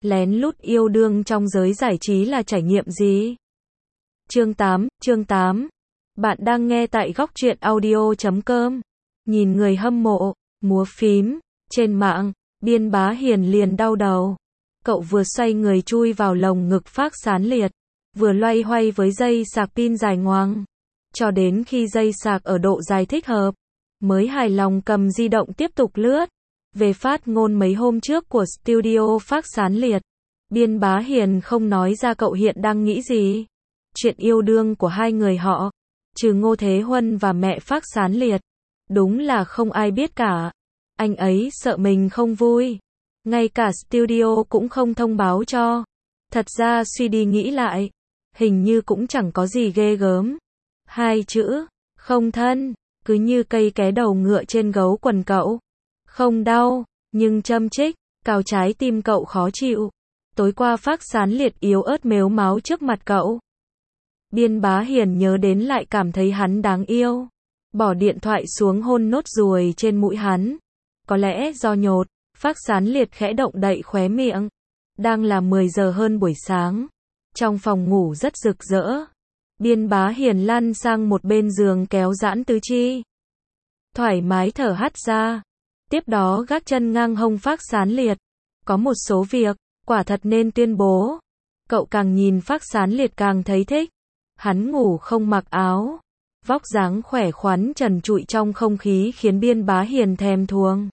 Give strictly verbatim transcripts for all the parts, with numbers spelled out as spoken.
Lén lút yêu đương trong giới giải trí là trải nghiệm gì? Chương tám, chương tám. Bạn đang nghe tại góc truyện audio chấm com. Nhìn người hâm mộ, múa phím, trên mạng, Biên Bá Hiền liền đau đầu. Cậu vừa xoay người chui vào lồng ngực Phác Sán Liệt, vừa loay hoay với dây sạc pin dài ngoằng. Cho đến khi dây sạc ở độ dài thích hợp, mới hài lòng cầm di động tiếp tục lướt. Về phát ngôn mấy hôm trước của studio Phác Sán Liệt, Biên Bá Hiền không nói ra cậu hiện đang nghĩ gì. Chuyện yêu đương của hai người họ, trừ Ngô Thế Huân và mẹ Phác Sán Liệt, đúng là không ai biết cả. Anh ấy sợ mình không vui, ngay cả studio cũng không thông báo cho. Thật ra suy đi nghĩ lại, hình như cũng chẳng có gì ghê gớm. Hai chữ, không thân, cứ như cây ké đầu ngựa trên gấu quần cậu. Không đau, nhưng châm chích, cào trái tim cậu khó chịu. Tối qua Phác Sán Liệt yếu ớt mếu máo trước mặt cậu. Biên Bá Hiền nhớ đến lại cảm thấy hắn đáng yêu. Bỏ điện thoại xuống hôn nốt ruồi trên mũi hắn. Có lẽ do nhột, Phác Sán Liệt khẽ động đậy khóe miệng. Đang là mười giờ hơn buổi sáng. Trong phòng ngủ rất rực rỡ. Biên Bá Hiền lăn sang một bên giường kéo giãn tứ chi. Thoải mái thở hắt ra. Tiếp đó gác chân ngang hông Phác Sán Liệt. Có một số việc, quả thật nên tuyên bố. Cậu càng nhìn Phác Sán Liệt càng thấy thích. Hắn ngủ không mặc áo. Vóc dáng khỏe khoắn trần trụi trong không khí khiến Biên Bá Hiền thèm thuồng.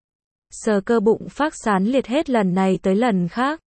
Sờ cơ bụng Phác Sán Liệt hết lần này tới lần khác.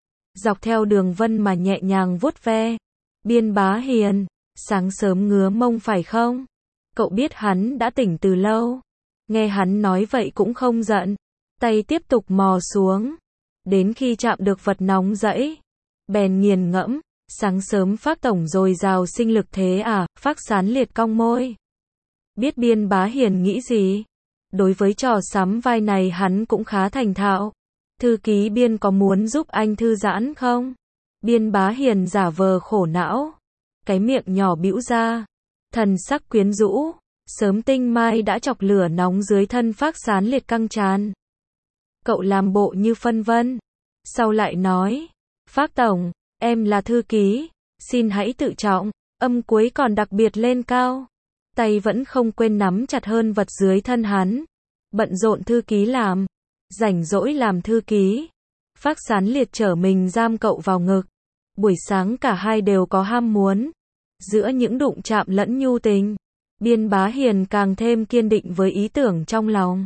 Dọc theo đường vân mà nhẹ nhàng vuốt ve. Biên Bá Hiền, sáng sớm ngứa mông phải không? Cậu biết hắn đã tỉnh từ lâu. Nghe hắn nói vậy cũng không giận. Tay tiếp tục mò xuống. Đến khi chạm được vật nóng rẫy, bèn nghiền ngẫm. Sáng sớm Phác tổng dồi dào sinh lực thế à? Phác Sán Liệt cong môi. Biết Biên Bá Hiền nghĩ gì? Đối với trò sắm vai này hắn cũng khá thành thạo. Thư ký Biên có muốn giúp anh thư giãn không? Biên Bá Hiền giả vờ khổ não. Cái miệng nhỏ bĩu ra. Thần sắc quyến rũ. Sớm tinh mai đã chọc lửa nóng dưới thân Phác Sán Liệt căng tràn. Cậu làm bộ như phân vân. Sau lại nói. Phác tổng, em là thư ký. Xin hãy tự trọng. Âm cuối còn đặc biệt lên cao. Tay vẫn không quên nắm chặt hơn vật dưới thân hắn. Bận rộn thư ký làm. Rảnh rỗi làm thư ký. Phác Sán Liệt trở mình giam cậu vào ngực. Buổi sáng cả hai đều có ham muốn. Giữa những đụng chạm lẫn nhu tình, Biên Bá Hiền càng thêm kiên định với ý tưởng trong lòng.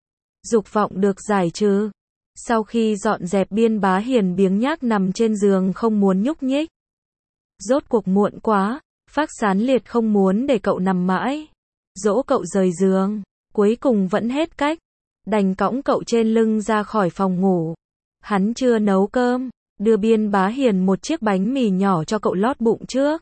Dục vọng được giải trừ. Sau khi dọn dẹp Biên Bá Hiền biếng nhác nằm trên giường không muốn nhúc nhích. Rốt cuộc muộn quá, Phác Sán Liệt không muốn để cậu nằm mãi. Dỗ cậu rời giường, cuối cùng vẫn hết cách. Đành cõng cậu trên lưng ra khỏi phòng ngủ. Hắn chưa nấu cơm, đưa Biên Bá Hiền một chiếc bánh mì nhỏ cho cậu lót bụng trước.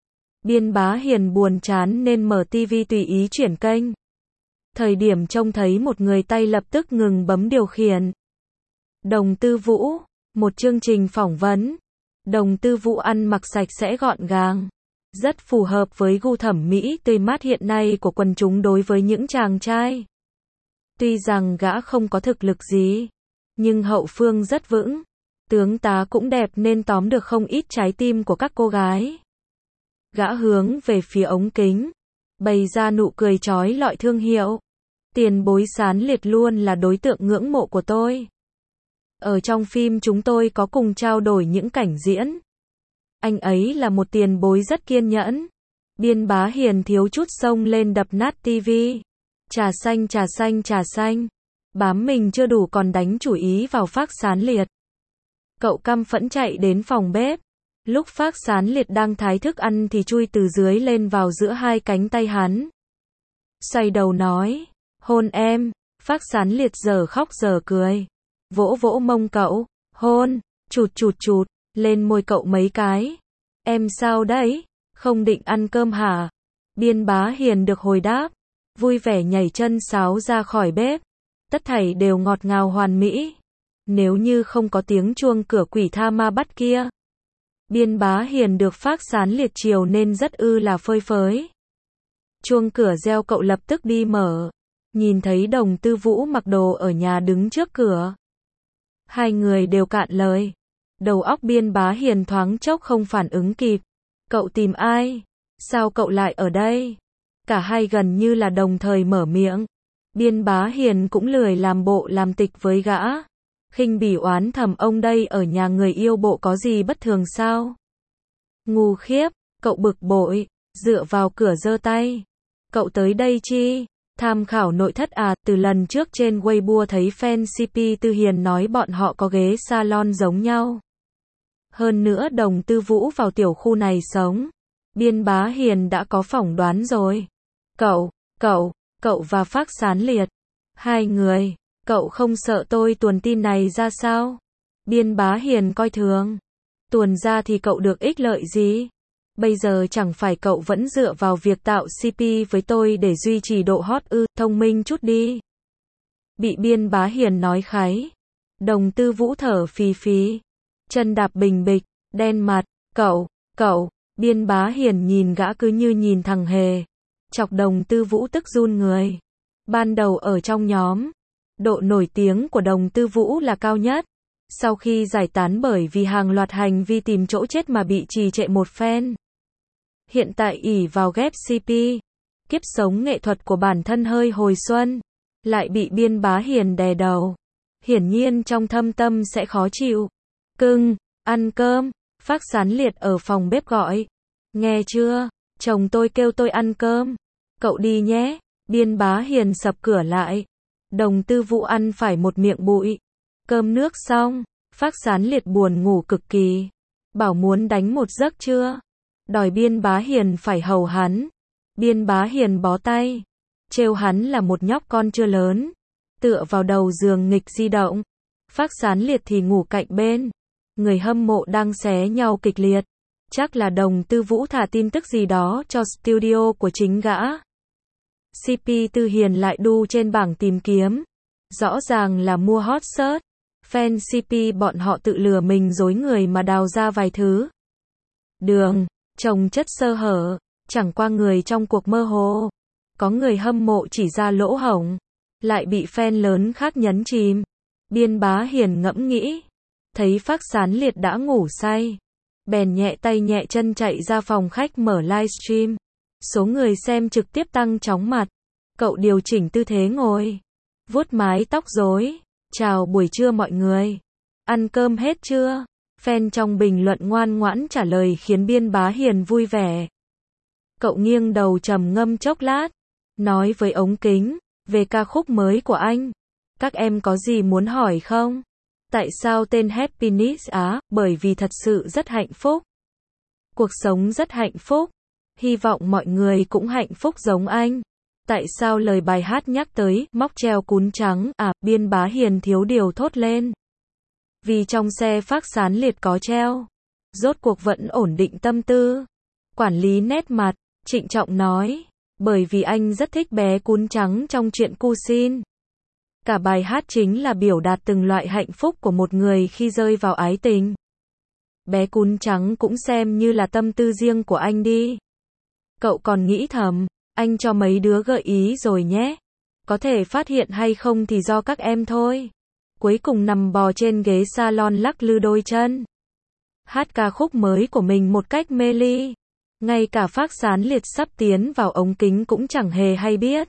Biên Bá Hiền buồn chán nên mở tivi tùy ý chuyển kênh. Thời điểm trông thấy một người tay lập tức ngừng bấm điều khiển. Đồng Tư Vũ, một chương trình phỏng vấn. Đồng Tư Vũ ăn mặc sạch sẽ gọn gàng, rất phù hợp với gu thẩm mỹ tươi mát hiện nay của quần chúng đối với những chàng trai. Tuy rằng gã không có thực lực gì, nhưng hậu phương rất vững. Tướng tá cũng đẹp nên tóm được không ít trái tim của các cô gái. Gã hướng về phía ống kính, bày ra nụ cười chói lọi thương hiệu. Tiền bối Sán Liệt luôn là đối tượng ngưỡng mộ của tôi. Ở trong phim chúng tôi có cùng trao đổi những cảnh diễn. Anh ấy là một tiền bối rất kiên nhẫn. Biên Bá Hiền thiếu chút xông lên đập nát tivi. Trà xanh trà xanh trà xanh. Bám mình chưa đủ còn đánh chủ ý vào Phác Sán Liệt. Cậu căm phẫn chạy đến phòng bếp. Lúc Phác Sán Liệt đang thái thức ăn thì chui từ dưới lên vào giữa hai cánh tay hắn. Xoay đầu nói, hôn em. Phác Sán Liệt giờ khóc giờ cười. Vỗ vỗ mông cậu, hôn, chụt chụt chụt, lên môi cậu mấy cái. Em sao đấy? Không định ăn cơm hả? Biên Bá Hiền được hồi đáp. Vui vẻ nhảy chân sáo ra khỏi bếp. Tất thảy đều ngọt ngào hoàn mỹ. Nếu như không có tiếng chuông cửa quỷ tha ma bắt kia. Biên Bá Hiền được Phác Sán Liệt chiều nên rất ư là phơi phới. Chuông cửa reo cậu lập tức đi mở. Nhìn thấy Đồng Tư Vũ mặc đồ ở nhà đứng trước cửa. Hai người đều cạn lời. Đầu óc Biên Bá Hiền thoáng chốc không phản ứng kịp. Cậu tìm ai? Sao cậu lại ở đây? Cả hai gần như là đồng thời mở miệng. Biên Bá Hiền cũng lười làm bộ làm tịch với gã. Khinh bỉ oán thầm ông đây ở nhà người yêu bộ có gì bất thường sao? Ngu khiếp, cậu bực bội, dựa vào cửa giơ tay. Cậu tới đây chi? Tham khảo nội thất à, từ lần trước trên Weibo thấy fan xê pê Tư Hiền nói bọn họ có ghế salon giống nhau. Hơn nữa Đồng Tư Vũ vào tiểu khu này sống. Biên Bá Hiền đã có phỏng đoán rồi. Cậu, cậu, cậu và Phác Sán Liệt. Hai người, cậu không sợ tôi tuồn tin này ra sao? Biên Bá Hiền coi thường. Tuồn ra thì cậu được ích lợi gì? Bây giờ chẳng phải cậu vẫn dựa vào việc tạo xê pê với tôi để duy trì độ hot ư, thông minh chút đi. Bị Biên Bá Hiền nói kháy. Đồng Tư Vũ thở phì phì. Chân đạp bình bịch, đen mặt, cậu, cậu, Biên Bá Hiền nhìn gã cứ như nhìn thằng hề. Chọc Đồng Tư Vũ tức run người. Ban đầu ở trong nhóm, độ nổi tiếng của Đồng Tư Vũ là cao nhất. Sau khi giải tán bởi vì hàng loạt hành vi tìm chỗ chết mà bị trì trệ một phen. Hiện tại ỷ vào ghép xê pê, kiếp sống nghệ thuật của bản thân hơi hồi xuân, lại bị Biên Bá Hiền đè đầu. Hiển nhiên trong thâm tâm sẽ khó chịu. Cưng, ăn cơm, Phác Sán Liệt ở phòng bếp gọi. Nghe chưa, chồng tôi kêu tôi ăn cơm. Cậu đi nhé. Biên Bá Hiền sập cửa lại. Đồng Tư Vũ ăn phải một miệng bụi. Cơm nước xong, Phác Sán Liệt buồn ngủ cực kỳ. Bảo muốn đánh một giấc chưa? Đòi Biên Bá Hiền phải hầu hắn. Biên Bá Hiền bó tay. Trêu hắn là một nhóc con chưa lớn. Tựa vào đầu giường nghịch di động. Phác Sán Liệt thì ngủ cạnh bên. Người hâm mộ đang xé nhau kịch liệt. Chắc là Đồng Tư Vũ thả tin tức gì đó cho studio của chính gã. xê pê Tư Hiền lại đu trên bảng tìm kiếm. Rõ ràng là mua hot search. Fan xê pê bọn họ tự lừa mình dối người mà đào ra vài thứ. Đường, trồng chất sơ hở, chẳng qua người trong cuộc mơ hồ. Có người hâm mộ chỉ ra lỗ hổng, lại bị fan lớn khác nhấn chìm. Biên Bá Hiền ngẫm nghĩ, thấy Phác Sán Liệt đã ngủ say, bèn nhẹ tay nhẹ chân chạy ra phòng khách mở livestream. Số người xem trực tiếp tăng chóng mặt. Cậu điều chỉnh tư thế ngồi, vuốt mái tóc rối. Chào buổi trưa mọi người. Ăn cơm hết chưa? Fan trong bình luận ngoan ngoãn trả lời khiến Biên Bá Hiền vui vẻ. Cậu nghiêng đầu trầm ngâm chốc lát, nói với ống kính, về ca khúc mới của anh. Các em có gì muốn hỏi không? Tại sao tên Happiness á? Bởi vì thật sự rất hạnh phúc. Cuộc sống rất hạnh phúc. Hy vọng mọi người cũng hạnh phúc giống anh. Tại sao lời bài hát nhắc tới móc treo cún trắng à? Biên Bá Hiền thiếu điều thốt lên. Vì trong xe Phác Sán Liệt có treo. Rốt cuộc vẫn ổn định tâm tư. Quản lý nét mặt, trịnh trọng nói. Bởi vì anh rất thích bé cún trắng trong truyện Cu Xin. Cả bài hát chính là biểu đạt từng loại hạnh phúc của một người khi rơi vào ái tình. Bé cún trắng cũng xem như là tâm tư riêng của anh đi. Cậu còn nghĩ thầm, anh cho mấy đứa gợi ý rồi nhé. Có thể phát hiện hay không thì do các em thôi. Cuối cùng nằm bò trên ghế salon lắc lư đôi chân. Hát ca khúc mới của mình một cách mê ly. Ngay cả Phác Sán Liệt sắp tiến vào ống kính cũng chẳng hề hay biết.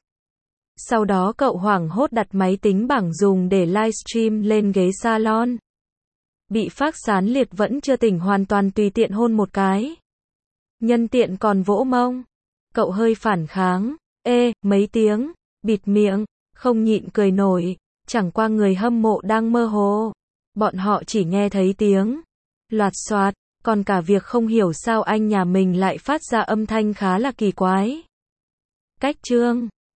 Sau đó cậu hoảng hốt đặt máy tính bảng dùng để livestream lên ghế salon. Bị Phác Sán Liệt vẫn chưa tỉnh hoàn toàn tùy tiện hôn một cái. Nhân tiện còn vỗ mông. Cậu hơi phản kháng. Ê, mấy tiếng. Bịt miệng. Không nhịn cười nổi. Chẳng qua người hâm mộ đang mơ hồ. Bọn họ chỉ nghe thấy tiếng loạt xoạt. Còn cả việc không hiểu sao anh nhà mình lại phát ra âm thanh khá là kỳ quái. Cách chương